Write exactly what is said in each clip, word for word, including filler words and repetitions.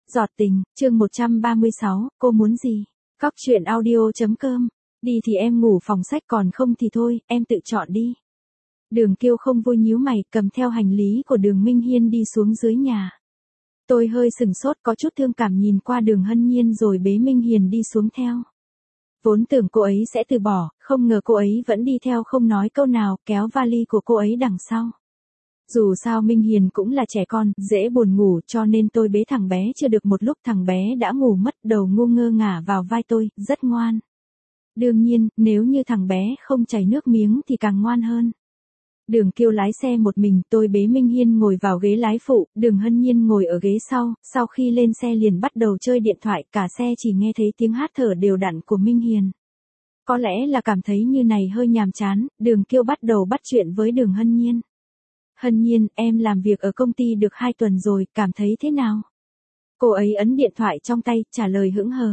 Giọt tình, chương một trăm ba mươi sáu, cô muốn gì? Cóc truyện audio.com. Đi thì em ngủ phòng sách, còn không thì thôi, em tự chọn đi. Đường Kiêu không vui nhíu mày, cầm theo hành lý của Đường Minh Hiên đi xuống dưới nhà. Tôi hơi sừng sốt, có chút thương cảm nhìn qua Đường Hân Nhiên rồi bế Minh Hiền đi xuống theo. Vốn tưởng cô ấy sẽ từ bỏ, không ngờ cô ấy vẫn đi theo không nói câu nào, kéo vali của cô ấy đằng sau. Dù sao Minh Hiền cũng là trẻ con, dễ buồn ngủ, cho nên tôi bế thằng bé chưa được một lúc thằng bé đã ngủ mất, đầu ngu ngơ ngả vào vai tôi, rất ngoan. Đương nhiên, nếu như thằng bé không chảy nước miếng thì càng ngoan hơn. Đường Kiêu lái xe một mình, tôi bế Minh Hiên ngồi vào ghế lái phụ, Đường Hân Nhiên ngồi ở ghế sau, sau khi lên xe liền bắt đầu chơi điện thoại, cả xe chỉ nghe thấy tiếng hát thở đều đặn của Minh Hiền. Có lẽ là cảm thấy như này hơi nhàm chán, Đường Kiêu bắt đầu bắt chuyện với Đường Hân Nhiên. Hân Nhiên, em làm việc ở công ty được hai tuần rồi, cảm thấy thế nào? Cô ấy ấn điện thoại trong tay, trả lời hững hờ.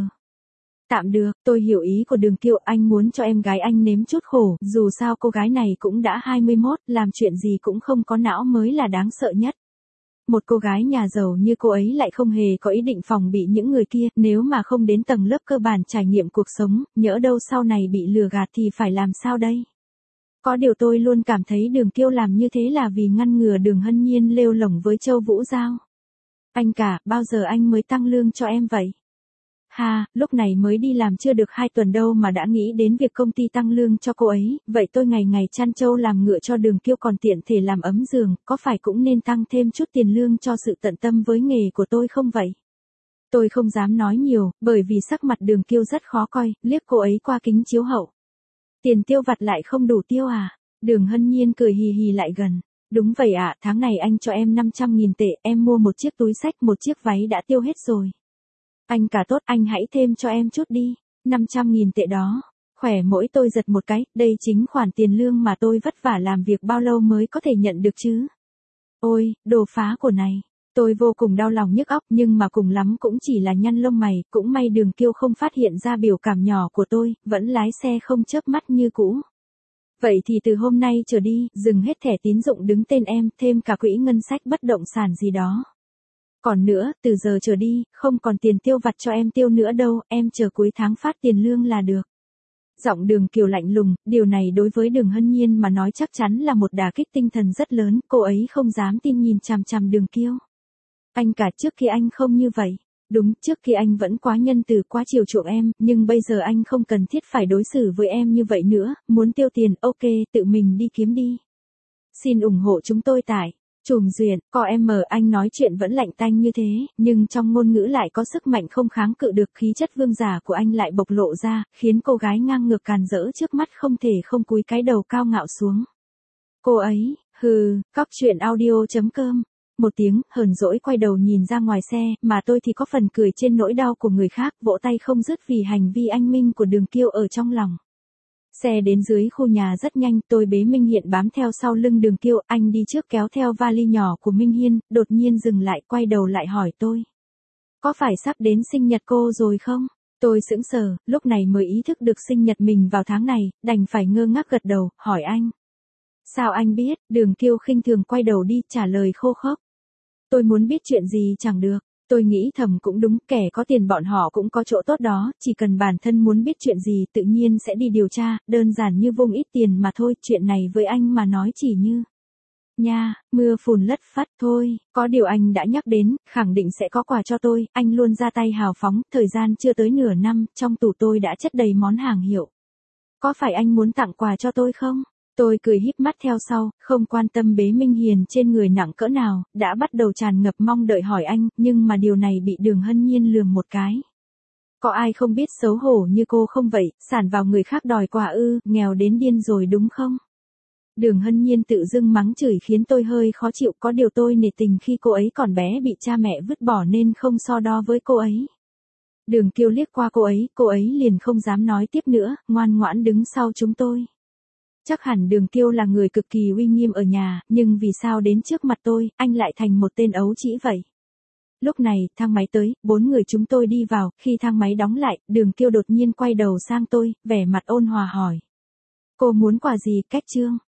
Tạm được, tôi hiểu ý của Đường Kiêu, anh muốn cho em gái anh nếm chút khổ, dù sao cô gái này cũng đã hai mươi mốt, làm chuyện gì cũng không có não mới là đáng sợ nhất. Một cô gái nhà giàu như cô ấy lại không hề có ý định phòng bị những người kia, nếu mà không đến tầng lớp cơ bản trải nghiệm cuộc sống, nhỡ đâu sau này bị lừa gạt thì phải làm sao đây? Có điều tôi luôn cảm thấy Đường Kiêu làm như thế là vì ngăn ngừa Đường Hân Nhiên lêu lổng với Châu Vũ Giao. Anh cả, bao giờ anh mới tăng lương cho em vậy? Ha, lúc này mới đi làm chưa được hai tuần đâu mà đã nghĩ đến việc công ty tăng lương cho cô ấy, vậy tôi ngày ngày chăn trâu làm ngựa cho Đường Kiêu còn tiện thể làm ấm giường, có phải cũng nên tăng thêm chút tiền lương cho sự tận tâm với nghề của tôi không vậy? Tôi không dám nói nhiều, bởi vì sắc mặt Đường Kiêu rất khó coi, liếc cô ấy qua kính chiếu hậu. Tiền tiêu vặt lại không đủ tiêu à? Đường Hân Nhiên cười hì hì lại gần. Đúng vậy ạ, à, tháng này anh cho em năm trăm nghìn tệ, em mua một chiếc túi xách, một chiếc váy đã tiêu hết rồi. Anh cả tốt, anh hãy thêm cho em chút đi. năm trăm nghìn tệ đó. Khỏe mỗi tôi giật một cái, đây chính khoản tiền lương mà tôi vất vả làm việc bao lâu mới có thể nhận được chứ. Ôi, đồ phá của này. Tôi vô cùng đau lòng nhức óc, nhưng mà cùng lắm cũng chỉ là nhăn lông mày, cũng may Đường Kiêu không phát hiện ra biểu cảm nhỏ của tôi, vẫn lái xe không chớp mắt như cũ. Vậy thì từ hôm nay trở đi, dừng hết thẻ tín dụng đứng tên em, thêm cả quỹ ngân sách bất động sản gì đó. Còn nữa, từ giờ trở đi, không còn tiền tiêu vặt cho em tiêu nữa đâu, em chờ cuối tháng phát tiền lương là được. Giọng Đường Kiều lạnh lùng, điều này đối với Đường Hân Nhiên mà nói chắc chắn là một đả kích tinh thần rất lớn, cô ấy không dám tin nhìn chằm chằm Đường Kiêu. Anh cả, trước khi anh không như vậy. Đúng, trước khi anh vẫn quá nhân từ, quá chiều chuộng em, nhưng bây giờ anh không cần thiết phải đối xử với em như vậy nữa, muốn tiêu tiền, ok, tự mình đi kiếm đi. Xin ủng hộ chúng tôi tại Trùm Duyệt, co em. Anh nói chuyện vẫn lạnh tanh như thế, nhưng trong ngôn ngữ lại có sức mạnh không kháng cự được, khí chất vương giả của anh lại bộc lộ ra, khiến cô gái ngang ngược càn rỡ trước mắt không thể không cúi cái đầu cao ngạo xuống. Cô ấy, hừ, cóc truyện audio.com. Một tiếng, hờn dỗi quay đầu nhìn ra ngoài xe, mà tôi thì có phần cười trên nỗi đau của người khác, vỗ tay không dứt vì hành vi anh minh của Đường Kiêu ở trong lòng. Xe đến dưới khu nhà rất nhanh, tôi bế Minh Hiền bám theo sau lưng Đường Kiêu, anh đi trước kéo theo vali nhỏ của Minh Hiên, đột nhiên dừng lại, quay đầu lại hỏi tôi. Có phải sắp đến sinh nhật cô rồi không? Tôi sững sờ, lúc này mới ý thức được sinh nhật mình vào tháng này, đành phải ngơ ngác gật đầu, hỏi anh. Sao anh biết? Đường Kiêu khinh thường quay đầu đi, trả lời khô khốc. Tôi muốn biết chuyện gì chẳng được. Tôi nghĩ thầm cũng đúng, kẻ có tiền bọn họ cũng có chỗ tốt đó, chỉ cần bản thân muốn biết chuyện gì tự nhiên sẽ đi điều tra, đơn giản như vung ít tiền mà thôi, chuyện này với anh mà nói chỉ như nha, mưa phùn lất phất thôi, có điều anh đã nhắc đến, khẳng định sẽ có quà cho tôi, anh luôn ra tay hào phóng, thời gian chưa tới nửa năm, trong tủ tôi đã chất đầy món hàng hiệu. Có phải anh muốn tặng quà cho tôi không? Tôi cười híp mắt theo sau, không quan tâm bế Minh Hiền trên người nặng cỡ nào, đã bắt đầu tràn ngập mong đợi hỏi anh, nhưng mà điều này bị Đường Hân Nhiên lườm một cái. Có ai không biết xấu hổ như cô không vậy, sản vào người khác đòi quà ư, nghèo đến điên rồi đúng không? Đường Hân Nhiên tự dưng mắng chửi khiến tôi hơi khó chịu, có điều tôi nể tình khi cô ấy còn bé bị cha mẹ vứt bỏ nên không so đo với cô ấy. Đường Kiêu liếc qua cô ấy, cô ấy liền không dám nói tiếp nữa, ngoan ngoãn đứng sau chúng tôi. Chắc hẳn Đường Kiêu là người cực kỳ uy nghiêm ở nhà, nhưng vì sao đến trước mặt tôi, anh lại thành một tên ấu trĩ vậy? Lúc này, thang máy tới, bốn người chúng tôi đi vào, khi thang máy đóng lại, Đường Kiêu đột nhiên quay đầu sang tôi, vẻ mặt ôn hòa hỏi. Cô muốn quà gì, Cách Trương?